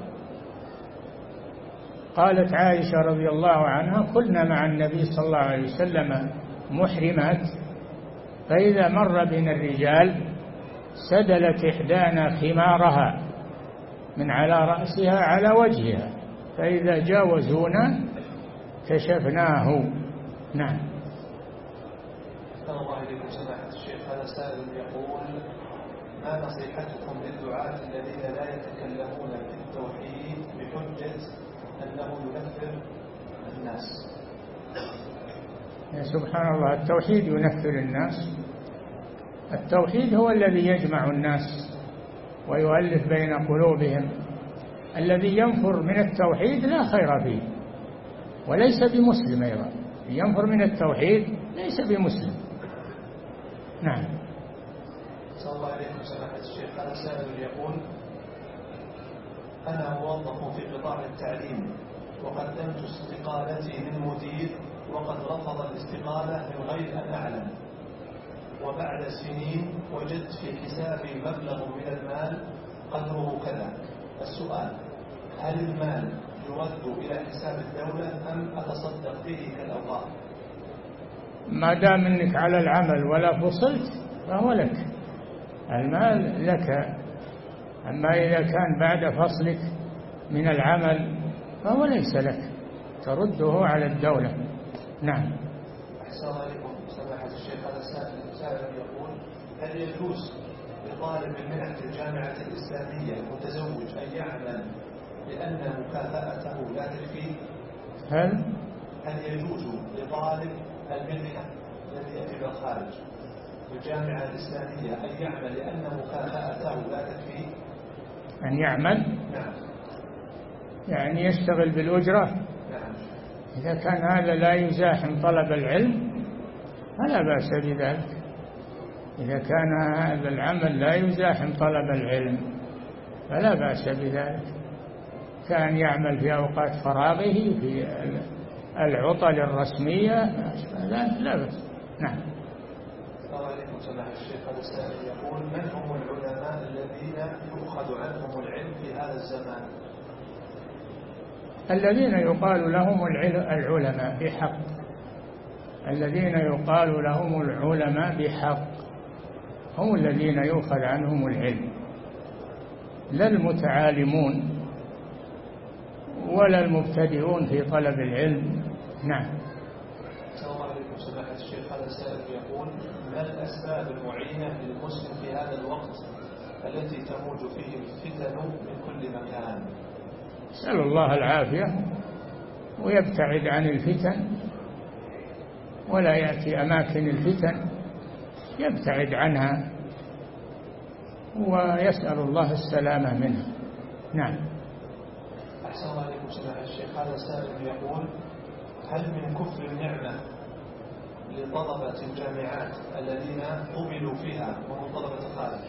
قالت عائشة رضي الله عنها كنا مع النبي صلى الله عليه وسلم محرمات فإذا مر بنا الرجال سدلت إحدانا خمارها من على رأسها على وجهها فإذا جاوزونا كشفناه. نعم. الله عليكم سماحة الشيخ. هذا سائل يقول ما نصيحتكم للدعاة الذين لا يتكلمون في التوحيد بحجة أنه ينفر الناس؟ يا سبحان الله، التوحيد ينفر الناس؟ التوحيد هو الذي يجمع الناس ويؤلف بين قلوبهم. الذي ينفر من التوحيد لا خير فيه وليس بمسلم أيضا. ينفر من التوحيد ليس بمسلم. نعم. صلى الله عليكم سماحة الشيخ. هذا سائل يقول أنا موظف في قطاع التعليم وقدمت استقالتي من مدير وقد رفض الاستقالة من غير أن أعلم، وبعد سنين وجدت في حسابي مبلغ من المال قدره كذا. السؤال هل المال يرد إلى حساب الدولة أم أتصدق به كالأوقاف؟ ما دام أنك على العمل ولا فصلت فهو لك، المال لك. أما إذا كان بعد فصلك من العمل فهو ليس لك، ترده على الدولة. نعم. أحسن عليكم سماحة الشيخ. هذا سائل يقول هل يجوز لطالب المنح في الجامعة الإسلامية المتزوج أن يعمل لأن مكافأته لا تكفي؟ هل هل يجوز لطالب المنحة الذي يأتي من الخارج في الجامعة الإسلامية أن يعمل لأن مكافأته لا تكفي؟ أن يعمل؟ نعم. يعني يشتغل بالأجرة؟ نعم. إذا كان هذا لا يزاحم طلب العلم فلا بأس بذلك. إذا كان هذا العمل لا يزاحم طلب العلم فلا بأس بذلك. كان يعمل في أوقات فراغه في العطل الرسمية لا, لا بأس. نعم. السلام عليكم سماحة الشيخ. هذا السائل يقول من هم العلماء الذين يؤخذ عنهم العلم في هذا الزمان؟ الذين يقال لهم العلماء بحق، الذين يقال لهم العلماء بحق هم الذين يؤخذ عنهم العلم، لا المتعالمون ولا المبتدئون في طلب العلم. نعم. السلام عليكم سماحة الشيخ. هذا السائل يقول ما الأسباب المعينة للمسلم في هذا الوقت التي تموج فيه الفتن من كل مكان؟ نسأل الله العافية ويبتعد عن الفتن ولا يأتي أماكن الفتن، يبتعد عنها ويسأل الله السلامة منها. نعم. أحسن عليكم سماحة الشيخ. هذا سائل يقول هل من كفر النعمة لطلبة الجامعات الذين قبلوا فيها وهم طلبة الخارج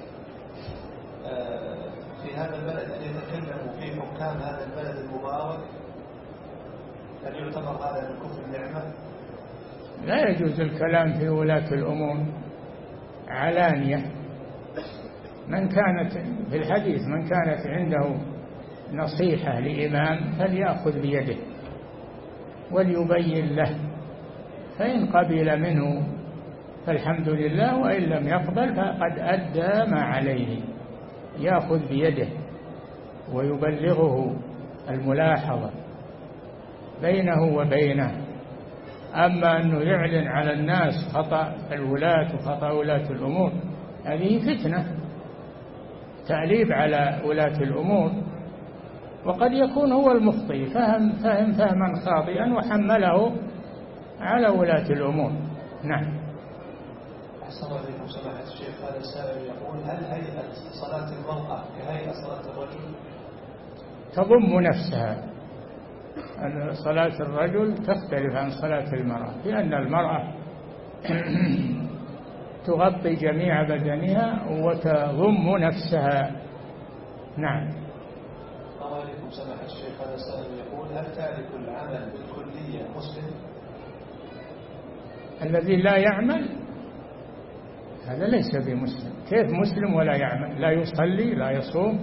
في هذا البلد أن يتكلموا في حكام هذا البلد المبارك؟ هل يعتبر هذا من كفر النعمة؟ لا يجوز الكلام في ولاة الأمور علانية. من كانت في الحديث من كانت عنده نصيحة لإمام فليأخذ بيده وليبين له، فإن قبل منه فالحمد لله، وإن لم يقبل فقد أدى ما عليه، يأخذ بيده ويبلغه الملاحظة بينه وبينه. أما أنه يعلن على الناس خطأ الولاة وخطأ ولاة الأمور، هذه فتنة، تأليب على ولاة الأمور، وقد يكون هو المخطئ فهم فهم فهما خاطئا وحمله على ولاة الأمور. نعم. أحسن الله إليكم سماحة الشيخ. هذا السائل يقول: هل هيئة صلاة المرأة كهيئة صلاة الرجل؟ تضم نفسها. صلاة الرجل تختلف عن صلاة المرأة، لأن المرأة تغطي جميع بدنها وتضم نفسها. نعم. الله عليكم سماحة الشيخ. هذا السائل يقول: هل تارك العمل بالكلية مسلم؟ الذي لا يعمل هذا ليس بمسلم. كيف مسلم ولا يعمل؟ لا يصلي، لا يصوم،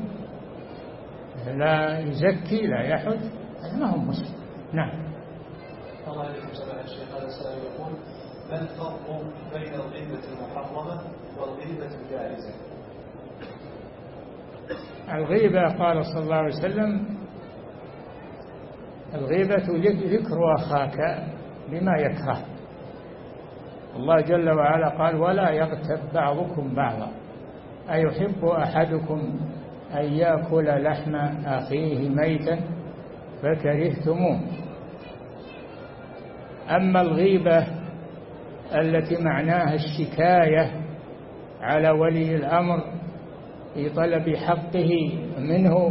لا يزكي، لا يحج، هذا ما هو مسلم. نعم. الله عليكم سماحة الشيخ. هذا السائل يقول: ما الفرق بين الغيبة المحرمة والغيبة الجائزة؟ الغيبة قال صلى الله عليه وسلم: الغيبة ذكر أخاك بما يكره. الله جل وعلا قال: ولا يغتب بعضكم بعضا أيحب أحدكم أن يأكل لحم أخيه ميتا فكرهتموه. أما الغيبة التي معناها الشكاية على ولي الأمر في طلب حقه منه،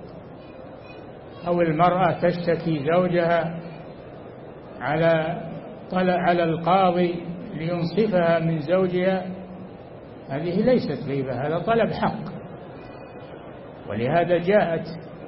أو المرأة تشتكي زوجها على على القاضي لينصفها من زوجها، هذه ليست غيبة، هذا طلب حق. ولهذا جاءت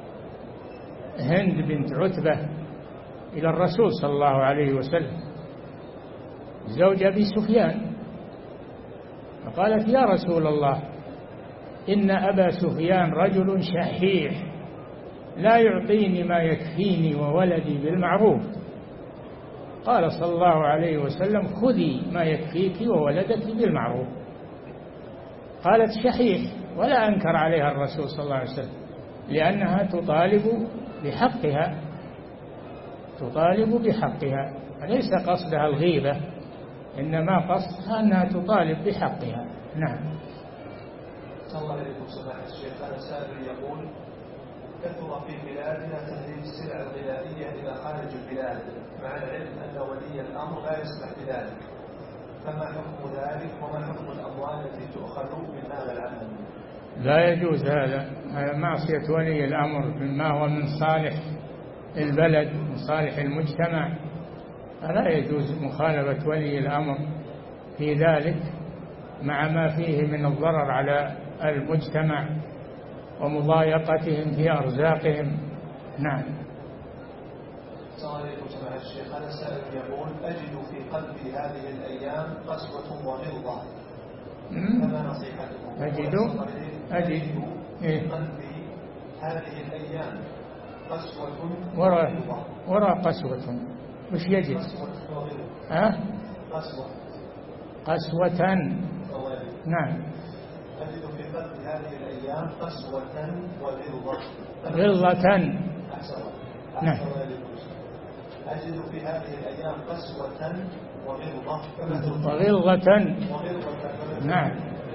هند بنت عتبة إلى الرسول صلى الله عليه وسلم زوج أبي سفيان، فقالت: يا رسول الله، إن أبا سفيان رجل شحيح لا يعطيني ما يكفيني وولدي بالمعروف. قال صلى الله عليه وسلم: خذي ما يكفيك وولدك بالمعروف. قالت: شحيح، ولا أنكر عليها الرسول صلى الله عليه وسلم، لأنها تطالب بحقها، تطالب بحقها، ليس قصدها الغيبة، إنما قصدها أنها تطالب بحقها. نعم. صلى الله عليه سماحة الشيخ. هذا سائل يقول: كثر في بلادنا تهريب السلع الغذائية إلى خارج البلاد، مع العلم أن ولي الأمر لا يسمح بذلك، فما حكم ذلك وما حكم الأموال التي تؤخذ من هذا العمل؟ لا يجوز هذا، هذا معصية ولي الأمر مما هو من صالح البلد، من صالح المجتمع، فلا يجوز مخالفة ولي الأمر في ذلك، مع ما فيه من الضرر على المجتمع ومضايقتهم في أرزاقهم. نعم. السلام عليكم سماحة الشيخ. هذا السائل يقول: أجد في قلبي هذه الأيام قسوة وغلظة، فما نصيحتكم؟ أجد أجد في قلبي هذه الأيام قسوة وراء وراء قسوة، وش يجد؟ قسوة وغلظة. ها؟ قسوة قسوة. نعم. أجد في قلبي هذه الأيام قسوة وغلظة. غلظة. نعم. أجد في هذه الأيام قسوة وغلظة. وغلظة. نعم.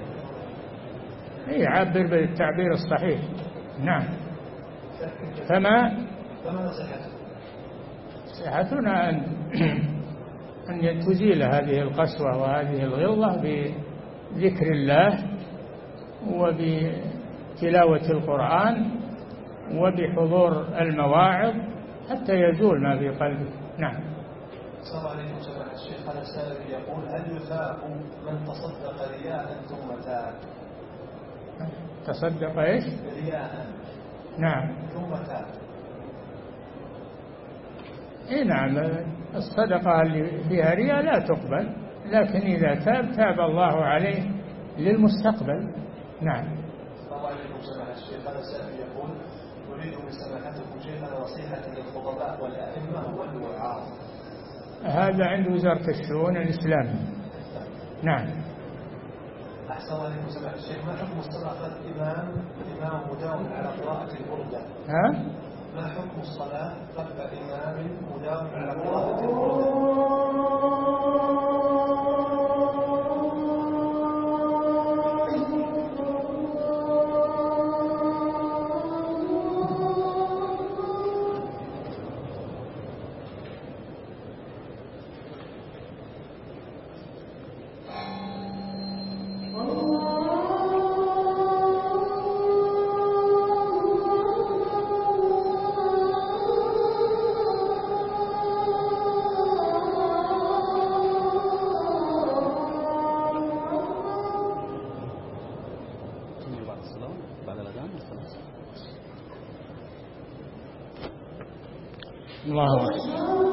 إيه، عبر بالتعبير الصحيح. نعم. فما فما نصيحتنا؟ نصيحتنا أن أن تزيل هذه القسوة وهذه الغلظة بذكر الله وبتلاوة القرآن وبحضور المواعظ حتى يزول ما في قلبه. نعم. السلام عليكم سماحة الشيخ. هذا السائل يقول: هل يثاب من تصدق رياء ثم تاب؟ تصدق ايش؟ رياء. نعم. ثم تاب. اي نعم، الصدقة اللي فيها رياء لا تقبل، لكن إذا تاب تاب الله عليه للمستقبل. نعم. السلام عليكم سماحة الشيخ. هذا السائل يقول: نريد من سماحتكم شيخنا نصيحة للخطباء والأئمة والوعاظ. هذا عند وزارة الشؤون الإسلامية. نعم. أحسن الله عليكم سماحة الشيخ، ما حكم الصلاة خلف الإمام الإمام مداوم على قراءة البردة؟ ها؟ ما حكم الصلاة خلف إمام مداوم على قراءة البردة؟ الله أكبر.